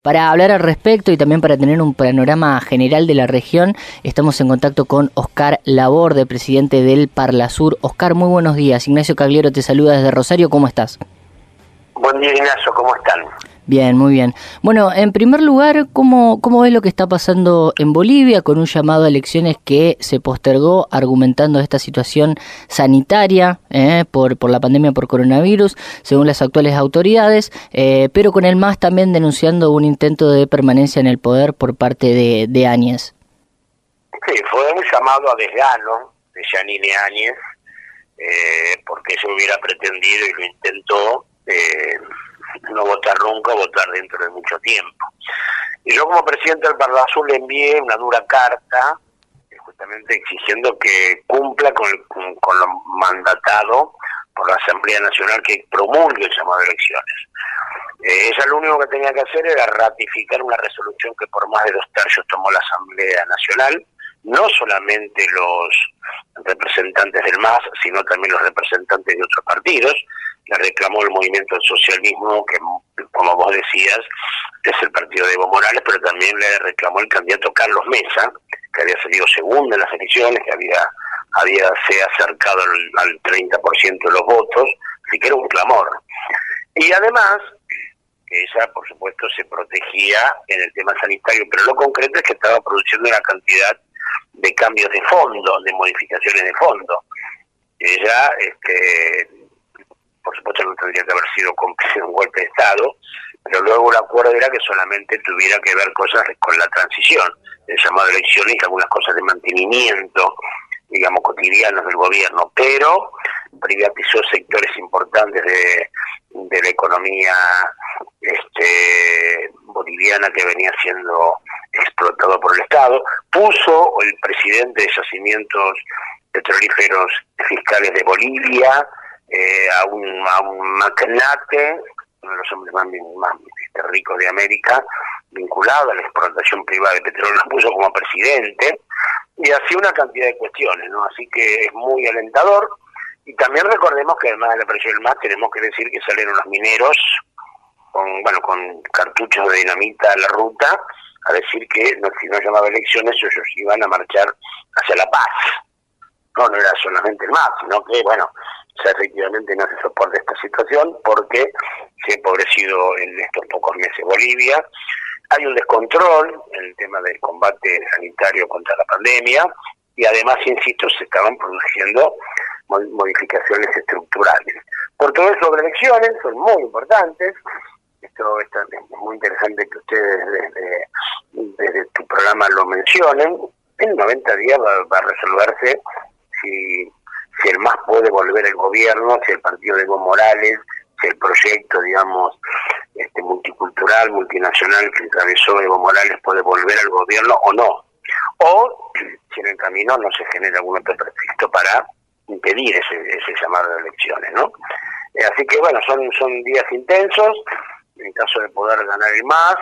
Para hablar al respecto y también para tener un panorama general de la región, estamos en contacto con Oscar Laborde, presidente del Parlasur. Oscar, muy buenos días. Ignacio Cagliero te saluda desde Rosario. ¿Cómo estás? Buen día, Ignacio. ¿Cómo están? Bien, muy bien. Bueno, en primer lugar, ¿cómo ves lo que está pasando en Bolivia con un llamado a elecciones que se postergó argumentando esta situación sanitaria por la pandemia por coronavirus, según las actuales autoridades, pero con el MAS también denunciando un intento de permanencia en el poder por parte de Áñez? Sí, fue un llamado a desgano de Yanine Áñez, porque ella hubiera pretendido y lo intentó no votar nunca, votar dentro de mucho tiempo. Y yo como presidente del Parlasur le envié una dura carta, justamente exigiendo que cumpla con lo mandatado por la Asamblea Nacional que promulgue el llamado a elecciones. Ella lo único que tenía que hacer era ratificar una resolución que por más de 2/3 tomó la Asamblea Nacional, no solamente los representantes del MAS, sino también los representantes de otros partidos. Le reclamó el movimiento del socialismo, que como vos decías, es el partido de Evo Morales, pero también le reclamó el candidato Carlos Mesa, que había salido segundo en las elecciones, que se acercado al 30% de los votos, así que era un clamor. Y además, que ella, por supuesto, se protegía en el tema sanitario, pero lo concreto es que estaba produciendo una cantidad de cambios de fondo, de modificaciones de fondo. Ella, por supuesto, no tendría que haber sido cómplice de un golpe de Estado, pero luego el acuerdo era que solamente tuviera que ver cosas con la transición, el llamado a elecciones y algunas cosas de mantenimiento, digamos, cotidianos del gobierno, pero privatizó sectores importantes de la economía boliviana que venía siendo explotado por el Estado. Puso el presidente de Yacimientos Petrolíferos Fiscales de Bolivia, a un magnate, uno de los hombres más ricos de América, vinculado a la explotación privada de petróleo, lo puso como presidente, y así una cantidad de cuestiones, ¿no? Así que es muy alentador. Y también recordemos que además de la presión del MAS, tenemos que decir que salieron los mineros con cartuchos de dinamita a la ruta a decir que si no llamaba elecciones ellos iban a marchar hacia la paz. No era solamente el MAS, sino que, efectivamente no se soporta esta situación porque se ha empobrecido en estos pocos meses Bolivia. Hay un descontrol en el tema del combate sanitario contra la pandemia y además, insisto, se estaban produciendo modificaciones estructurales. Por todo eso, sobre elecciones son muy importantes. Esto es muy interesante que ustedes desde tu programa lo mencionen. En 90 días va a resolverse si el MAS puede volver al gobierno, si el partido de Evo Morales, si el proyecto, digamos, multicultural, multinacional que encabezó Evo Morales puede volver al gobierno o no. O si en el camino no se genera algún otro pretexto para impedir ese llamado de elecciones, ¿no? Así que, son días intensos. En caso de poder ganar el MAS,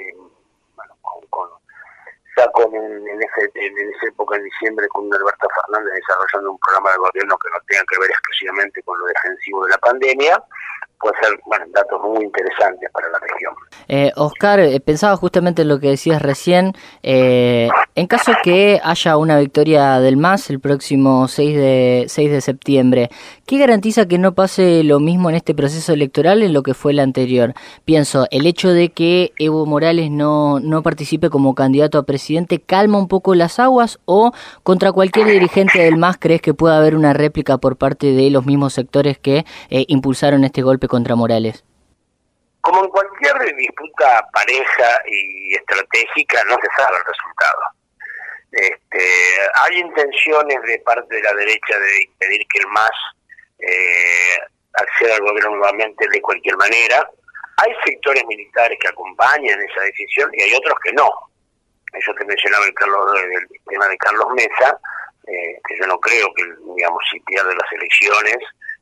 en esa época, en diciembre, con Alberto Fernández desarrollando un programa de gobierno que no tenga que ver exclusivamente con lo defensivo de la pandemia, puede ser datos muy interesantes para la región. Oscar, pensaba justamente en lo que decías recién. En caso que haya una victoria del MAS el próximo 6 de septiembre, ¿qué garantiza que no pase lo mismo en este proceso electoral en lo que fue el anterior? Pienso, el hecho de que Evo Morales no participe como candidato a presidente, ¿calma un poco las aguas o contra cualquier dirigente del MAS crees que pueda haber una réplica por parte de los mismos sectores que impulsaron este golpe contra Morales? Como en cualquier disputa pareja y estratégica, no se sabe el resultado. Hay intenciones de parte de la derecha de impedir que el MAS acceda al gobierno nuevamente de cualquier manera. Hay sectores militares que acompañan esa decisión y hay otros que no. Yo te mencionaba el tema de Carlos Mesa, que yo no creo que, si pierde las elecciones,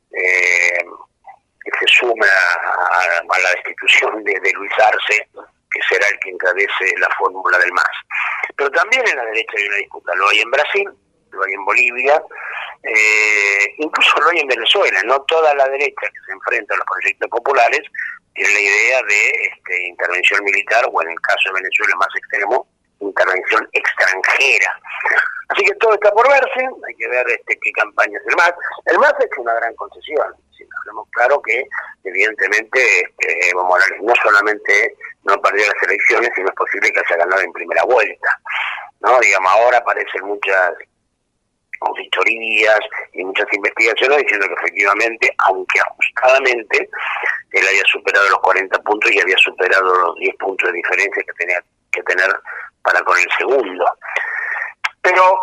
que se sume a la destitución de Luis Arce, que será el que encabece la fórmula del MAS. Pero también en la derecha hay una disputa, lo hay en Brasil, lo hay en Bolivia, incluso lo hay en Venezuela. No toda la derecha que se enfrenta a los proyectos populares tiene la idea de intervención militar, o en el caso de Venezuela más extremo, intervención extranjera. Así que todo está por verse, hay que ver qué campaña es el MAS. El MAS ha hecho una gran concesión, si hablamos claro que evidentemente Evo Morales no solamente no perdió las elecciones, sino es posible que haya ganado en primera vuelta, ¿no? Digamos, ahora aparecen muchas auditorías y muchas investigaciones diciendo que efectivamente, aunque ajustadamente, él había superado los 40 puntos y había superado los 10 puntos de diferencia que tenía que tener para con el segundo. Pero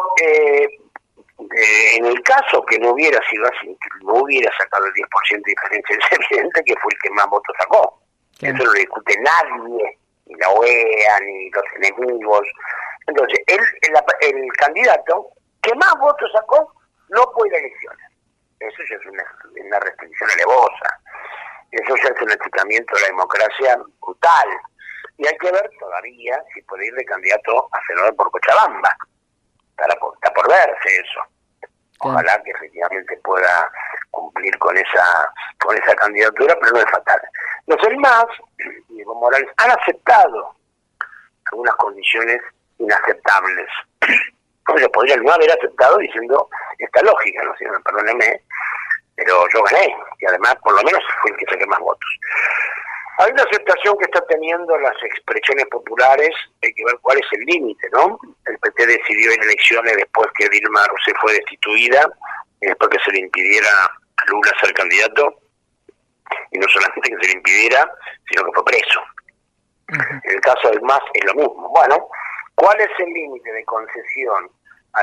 en el caso que no hubiera sido así, que no hubiera sacado el 10% de diferencia, es evidente que fue el que más votos sacó. Claro. Eso no lo discute nadie, ni la OEA, ni los enemigos. Entonces, el candidato que más votos sacó no puede ir a elecciones. Eso ya es una restricción alevosa. Eso ya es un achicamiento de la democracia brutal. Y hay que ver todavía si puede ir de candidato a senador por Cochabamba. Está por verse eso. Ojalá que efectivamente pueda cumplir con esa candidatura, pero no es fatal. Los demás, y Evo Morales, han aceptado algunas condiciones inaceptables. Ellos podrían no haber aceptado diciendo esta lógica, no sé, perdóneme, pero yo gané, y además por lo menos fue el que saqué más votos. Hay una aceptación que está teniendo las expresiones populares, hay que ver cuál es el límite, ¿no? El PT decidió en elecciones después que Dilma Rousseff fue destituida, y después que se le impidiera a Lula ser candidato, y no solamente que se le impidiera, sino que fue preso. En el caso del MAS es lo mismo. Bueno, ¿cuál es el límite de concesión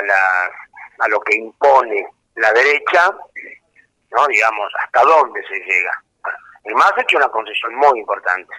a lo que impone la derecha? ¿No? Digamos, ¿hasta dónde se llega? El MAS ha hecho una concesión muy importante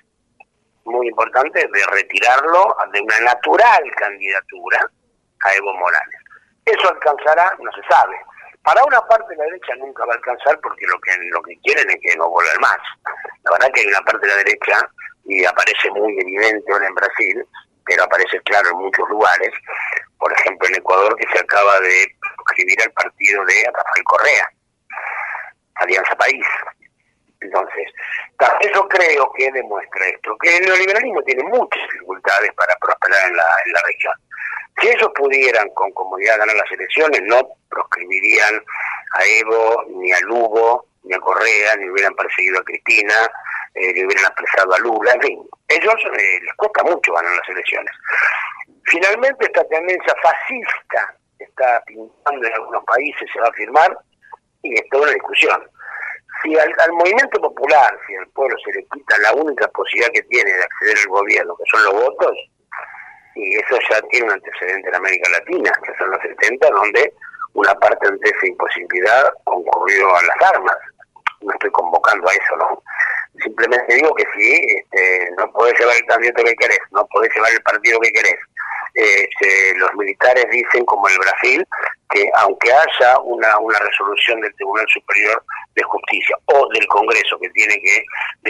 de retirarlo de una natural candidatura a Evo Morales. ¿Eso alcanzará? No se sabe. Para una parte de la derecha nunca va a alcanzar porque lo que quieren es que no vuelva el MAS. La verdad que hay una parte de la derecha, y aparece muy evidente ahora en Brasil, pero aparece claro en muchos lugares, por ejemplo en Ecuador, que se acaba de suscribir al partido de Rafael Correa, Alianza País. Entonces, eso creo que demuestra esto, que el neoliberalismo tiene muchas dificultades para prosperar en la región. Si ellos pudieran con comodidad ganar las elecciones, no proscribirían a Evo, ni a Lugo, ni a Correa, ni hubieran perseguido a Cristina, ni hubieran apresado a Lula, en fin. Ellos les cuesta mucho ganar las elecciones. Finalmente esta tendencia fascista que está pintando en algunos países se va a firmar, y es toda una discusión. Si al movimiento popular, si al pueblo se le quita la única posibilidad que tiene de acceder al gobierno, que son los votos, y eso ya tiene un antecedente en América Latina, que son los 70, donde una parte ante esa imposibilidad concurrió a las armas. No estoy convocando a eso, ¿no? Simplemente digo que si no podés llevar el candidato que querés, no podés llevar el partido que querés, los militares dicen, como en Brasil, que aunque haya una resolución del Tribunal Superior de Justicia o del Congreso que tiene que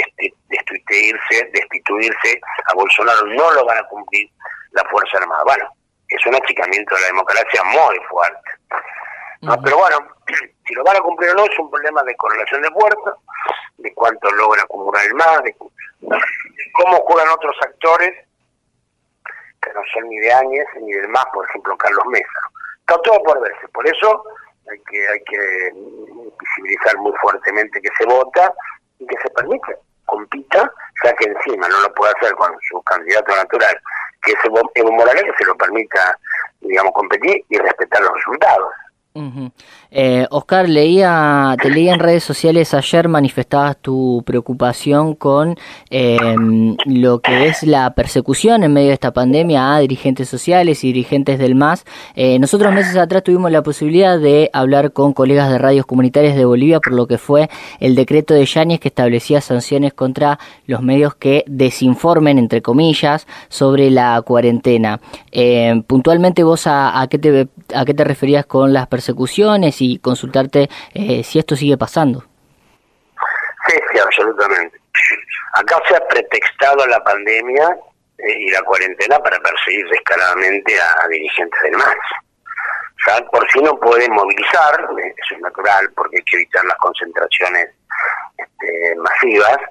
destituirse a Bolsonaro, no lo van a cumplir la Fuerza Armada. Bueno, es un achicamiento de la democracia muy fuerte, ¿no? Pero bueno, si lo van a cumplir o no es un problema de correlación de fuerza, de cuánto logra acumular el MAS, de cómo juegan otros actores que no son ni de Áñez ni del MAS, por ejemplo Carlos Mesa. Está todo por verse, por eso hay que visibilizar muy fuertemente que se vota y que se permite, compita, ya que encima no lo puede hacer con su candidato natural, que es Evo Morales, que se lo permita, digamos, competir y respetar los resultados. Oscar, te leía en redes sociales ayer, manifestabas tu preocupación con lo que es la persecución en medio de esta pandemia a dirigentes sociales y dirigentes del MAS. Nosotros meses atrás tuvimos la posibilidad de hablar con colegas de radios comunitarias de Bolivia por lo que fue el decreto de Yáñez que establecía sanciones contra los medios que desinformen, entre comillas, sobre la cuarentena. Puntualmente vos a qué te referías con las persecuciones y consultarte si esto sigue pasando. Sí, absolutamente. Acá se ha pretextado la pandemia y la cuarentena para perseguir descaradamente a dirigentes del MAS. O sea, por si no pueden movilizar, eso es natural porque hay que evitar las concentraciones masivas,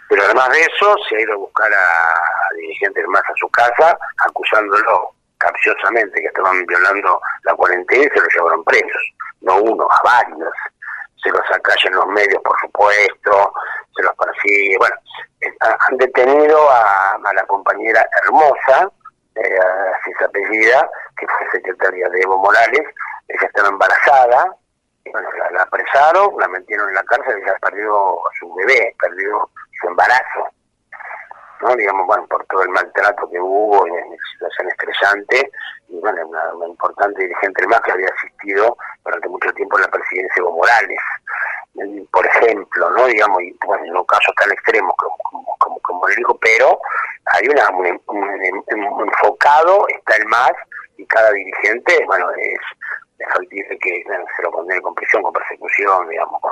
Pero además de eso, se ha ido a buscar a dirigentes más a su casa, acusándolo capciosamente que estaban violando la cuarentena y se los llevaron presos. No uno, a varios. Se los acalla en los medios, por supuesto, se los persigue. Bueno, han detenido a la compañera Hermosa, así se apellida, que fue secretaria de Evo Morales. Ella estaba embarazada, y bueno, la apresaron, la metieron en la cárcel y ella perdió a su bebé, perdió su embarazo, ¿no? Digamos, bueno, por todo el maltrato que hubo en situación estresante, y bueno, una importante dirigente más que había asistido durante mucho tiempo en la presidencia de Evo Morales, por ejemplo, ¿no? Digamos, y bueno, en un caso tan extremo como le dijo, pero hay un enfocado, está el MAS, y cada dirigente, bueno, es factible que se lo condene con prisión, con persecución, digamos,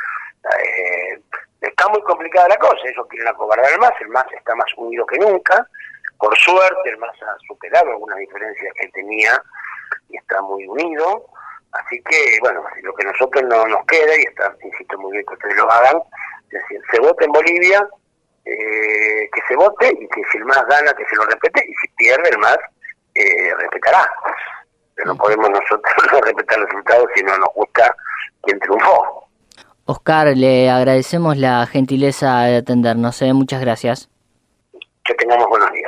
está muy complicada la cosa. Ellos quieren acobardar al MAS, el MAS está más unido que nunca, por suerte el MAS ha superado algunas diferencias que tenía y está muy unido, así que bueno, lo que a nosotros no nos queda, y está, insisto, muy bien que ustedes lo hagan, es decir, se vote en Bolivia, que se vote, y que si el MAS gana, que se lo respete, y si pierde el MAS, respetará. Pero no podemos nosotros no respetar los resultados si no nos gusta quien triunfó. Oscar, le agradecemos la gentileza de atendernos. Muchas gracias. Que tengamos buenos días.